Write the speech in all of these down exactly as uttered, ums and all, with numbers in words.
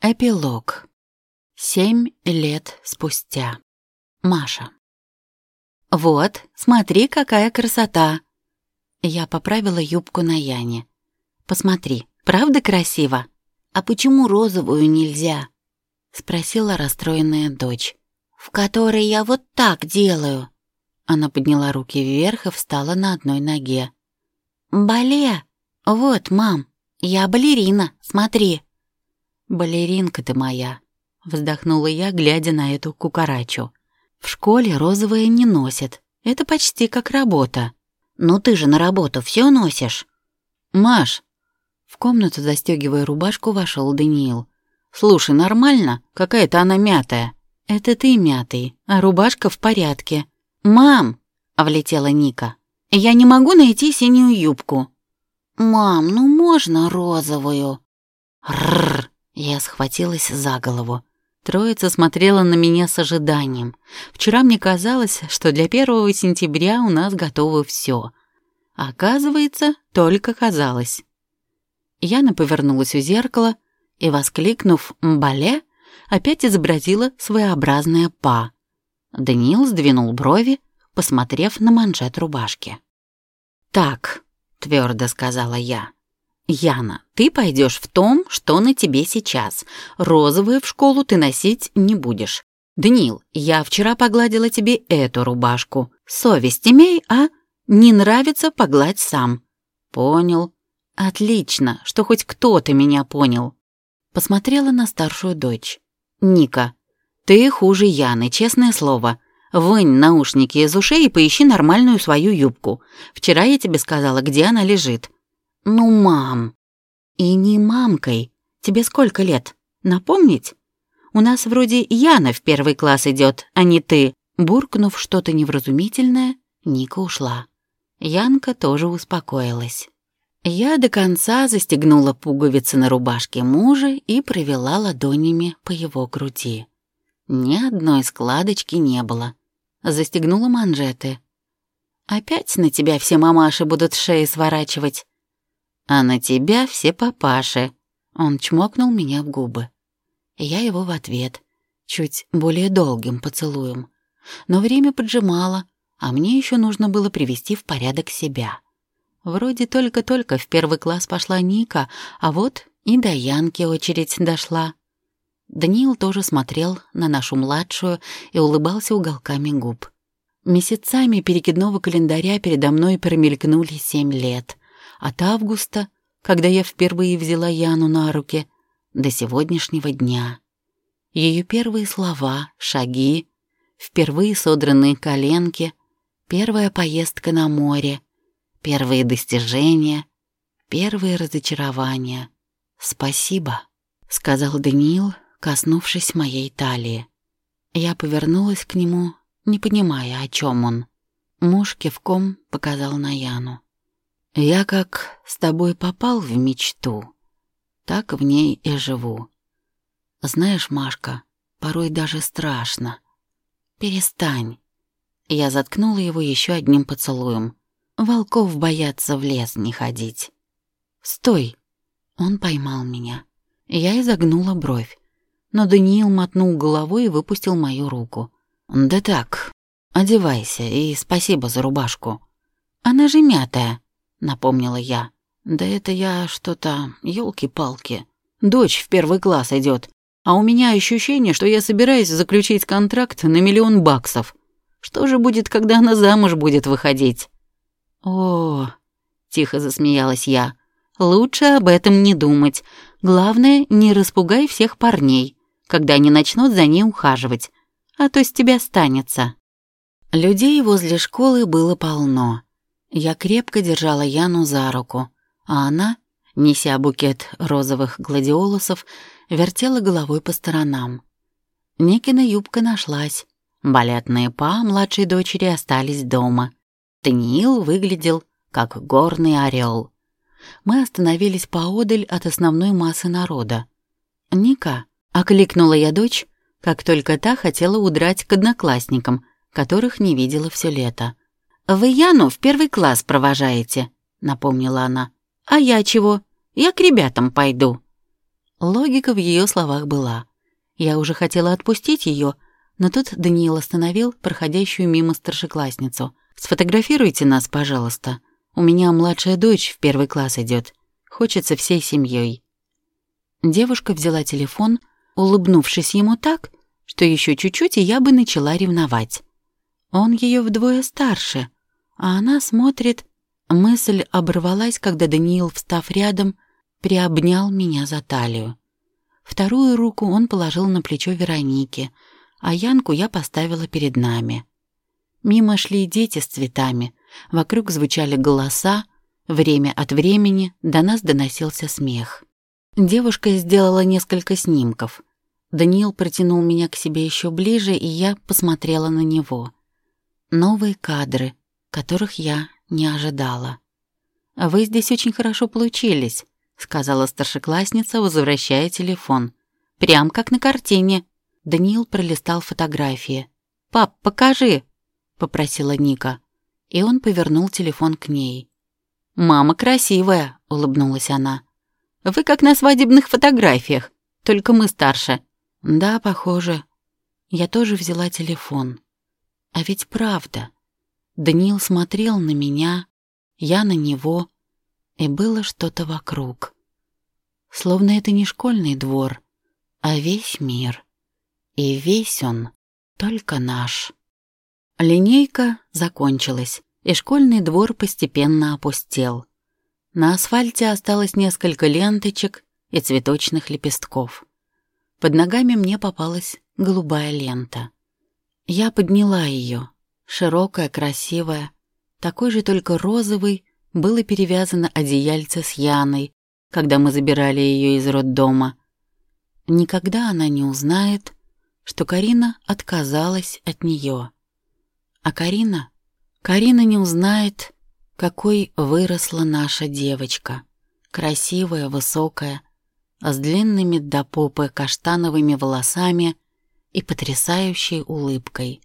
Эпилог. Семь лет спустя. Маша. «Вот, смотри, какая красота!» Я поправила юбку на Яне. «Посмотри, правда красиво? А почему розовую нельзя?» Спросила расстроенная дочь. «В которой я вот так делаю». Она подняла руки вверх и встала на одной ноге. «Бале! Вот, мам, я балерина, смотри!» «Балеринка ты моя», — вздохнула я, глядя на эту кукарачу. «В школе розовые не носят. Это почти как работа». «Ну ты же на работу все носишь». «Маш!» В комнату, застегивая рубашку, вошел Даниил. «Слушай, нормально? Какая-то она мятая». «Это ты мятый, а рубашка в порядке». «Мам!» — влетела Ника. «Я не могу найти синюю юбку». «Мам, ну можно розовую?» «Рррр!» Я схватилась за голову. Троица смотрела на меня с ожиданием. Вчера мне казалось, что для первого сентября у нас готово все. Оказывается, только казалось. Яна повернулась у зеркала и, воскликнув «Бале», опять изобразила своеобразное «па». Даниил сдвинул брови, посмотрев на манжет рубашки. «Так», — твердо сказала я, — «Яна, ты пойдешь в том, что на тебе сейчас. Розовые в школу ты носить не будешь. Даниил, я вчера погладила тебе эту рубашку. Совесть имей, а? Не нравится — погладь сам». «Понял». «Отлично, что хоть кто-то меня понял». Посмотрела на старшую дочь. «Ника, ты хуже Яны, честное слово. Вынь наушники из ушей и поищи нормальную свою юбку. Вчера я тебе сказала, где она лежит». «Ну, мам!» «И не мамкой. Тебе сколько лет? Напомнить? У нас вроде Яна в первый класс идет, а не ты». Буркнув что-то невразумительное, Ника ушла. Янка тоже успокоилась. Я до конца застегнула пуговицы на рубашке мужа и провела ладонями по его груди. Ни одной складочки не было. Застегнула манжеты. «Опять на тебя все мамаши будут шеи сворачивать». «А на тебя все папаши». Он чмокнул меня в губы. Я его в ответ, чуть более долгим поцелуем. Но время поджимало, а мне еще нужно было привести в порядок себя. Вроде только-только в первый класс пошла Ника, а вот и до Янки очередь дошла. Даниил тоже смотрел на нашу младшую и улыбался уголками губ. Месяцами перекидного календаря передо мной промелькнули семь лет. От августа, когда я впервые взяла Яну на руки, до сегодняшнего дня. Ее первые слова, шаги, впервые содранные коленки, первая поездка на море, первые достижения, первые разочарования. «Спасибо», — сказал Даниил, коснувшись моей талии. Я повернулась к нему, не понимая, о чем он. Муж кивком показал на Яну. «Я как с тобой попал в мечту, так в ней и живу. Знаешь, Машка, порой даже страшно. Перестань». Я заткнула его еще одним поцелуем. Волков боятся в лес не ходить. «Стой!» Он поймал меня. Я изогнула бровь, но Даниил мотнул головой и выпустил мою руку. «Да так, одевайся и спасибо за рубашку». «Она же мятая», — напомнила я. «Да это я что-то, ёлки-палки. Дочь в первый класс идет, а у меня ощущение, что я собираюсь заключить контракт на миллион баксов. Что же будет, когда она замуж будет выходить?» «О, — тихо засмеялась я, — лучше об этом не думать. Главное, не распугай всех парней, когда они начнут за ней ухаживать, а то с тебя станется». Людей возле школы было полно. Я крепко держала Яну за руку, а она, неся букет розовых гладиолусов, вертела головой по сторонам. Никина юбка нашлась. Балетные па младшей дочери остались дома. Даниил выглядел как горный орел. Мы остановились поодаль от основной массы народа. «Ника», — окликнула я дочь, как только та хотела удрать к одноклассникам, которых не видела все лето. «Вы Яну в первый класс провожаете», — напомнила она. «А я чего? Я к ребятам пойду». Логика в ее словах была. Я уже хотела отпустить ее, но тут Даниил остановил проходящую мимо старшеклассницу. «Сфотографируйте нас, пожалуйста. У меня младшая дочь в первый класс идет. Хочется всей семьей». Девушка взяла телефон, улыбнувшись ему так, что еще чуть-чуть, и я бы начала ревновать. Он ее вдвое старше, а она смотрит... Мысль оборвалась, когда Даниил, встав рядом, приобнял меня за талию. Вторую руку он положил на плечо Вероники, а Янку я поставила перед нами. Мимо шли дети с цветами, вокруг звучали голоса, время от времени до нас доносился смех. Девушка сделала несколько снимков. Даниил протянул меня к себе еще ближе, и я посмотрела на него. Новые кадры, которых я не ожидала. «Вы здесь очень хорошо получились», — сказала старшеклассница, возвращая телефон. «Прям как на картине». Даниил пролистал фотографии. «Пап, покажи», — попросила Ника. И он повернул телефон к ней. «Мама красивая», — улыбнулась она. «Вы как на свадебных фотографиях, только мы старше». «Да, похоже». Я тоже взяла телефон. А ведь правда. Даниил смотрел на меня, я на него, и было что-то вокруг. Словно это не школьный двор, а весь мир. И весь он только наш. Линейка закончилась, и школьный двор постепенно опустел. На асфальте осталось несколько ленточек и цветочных лепестков. Под ногами мне попалась голубая лента. Я подняла ее. Широкая, красивая, такой же только розовый, было перевязано одеяльце с Яной, когда мы забирали ее из роддома. Никогда она не узнает, что Карина отказалась от нее. А Карина? Карина не узнает, какой выросла наша девочка. Красивая, высокая, с длинными до попы каштановыми волосами и потрясающей улыбкой.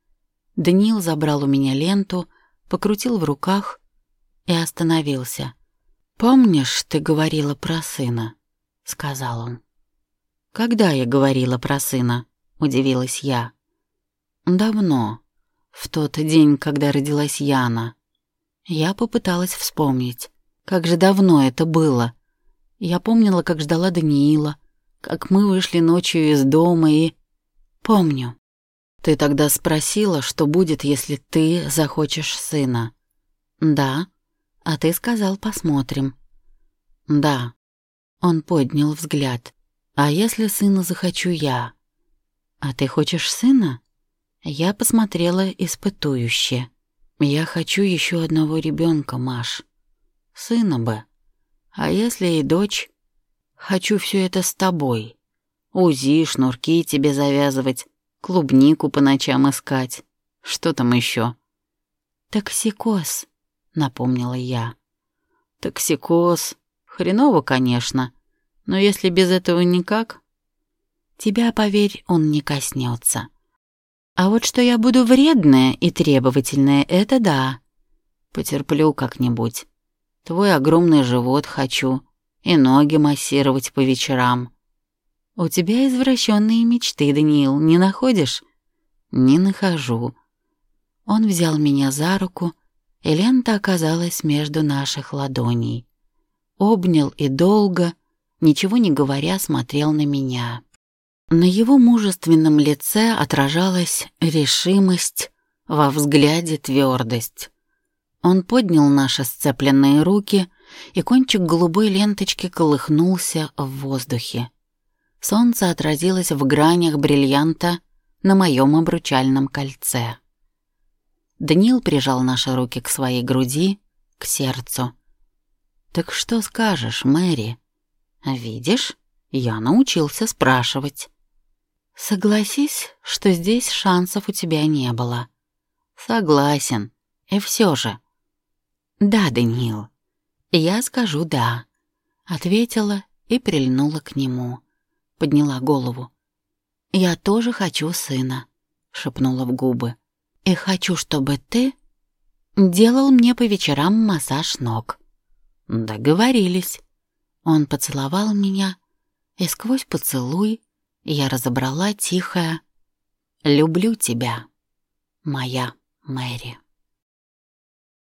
Даниил забрал у меня ленту, покрутил в руках и остановился. «Помнишь, ты говорила про сына?» — сказал он. «Когда я говорила про сына?» — удивилась я. «Давно, в тот день, когда родилась Яна». Я попыталась вспомнить, как же давно это было. Я помнила, как ждала Даниила, как мы вышли ночью из дома и... Помню. Ты тогда спросила, что будет, если ты захочешь сына. Да. А ты сказал, посмотрим. Да. Он поднял взгляд. А если сына захочу я? А ты хочешь сына? Я посмотрела испытующе. Я хочу еще одного ребенка, Маш. Сына бы. А если и дочь? Хочу все это с тобой. УЗИ, шнурки тебе завязывать, клубнику по ночам искать. Что там еще? Токсикоз, напомнила я. Токсикоз. Хреново, конечно. Но если без этого никак... Тебя, поверь, он не коснется. А вот что я буду вредная и требовательная, это да. Потерплю как-нибудь. Твой огромный живот хочу и ноги массировать по вечерам. У тебя извращенные мечты, Даниил, не находишь? Не нахожу. Он взял меня за руку, и лента оказалась между наших ладоней. Обнял и долго, ничего не говоря, смотрел на меня. На его мужественном лице отражалась решимость, во взгляде твердость. Он поднял наши сцепленные руки, и кончик голубой ленточки колыхнулся в воздухе. Солнце отразилось в гранях бриллианта на моем обручальном кольце. Даниил прижал наши руки к своей груди, к сердцу. «Так что скажешь, Мэри? Видишь, я научился спрашивать». «Согласись, что здесь шансов у тебя не было». «Согласен. И все же». «Да, Даниил, я скажу «да», — ответила и прильнула к нему. Подняла голову. «Я тоже хочу сына», — шепнула в губы. «И хочу, чтобы ты делал мне по вечерам массаж ног». «Договорились». Он поцеловал меня, И сквозь поцелуй я разобрала тихое «Люблю тебя, моя Мэри».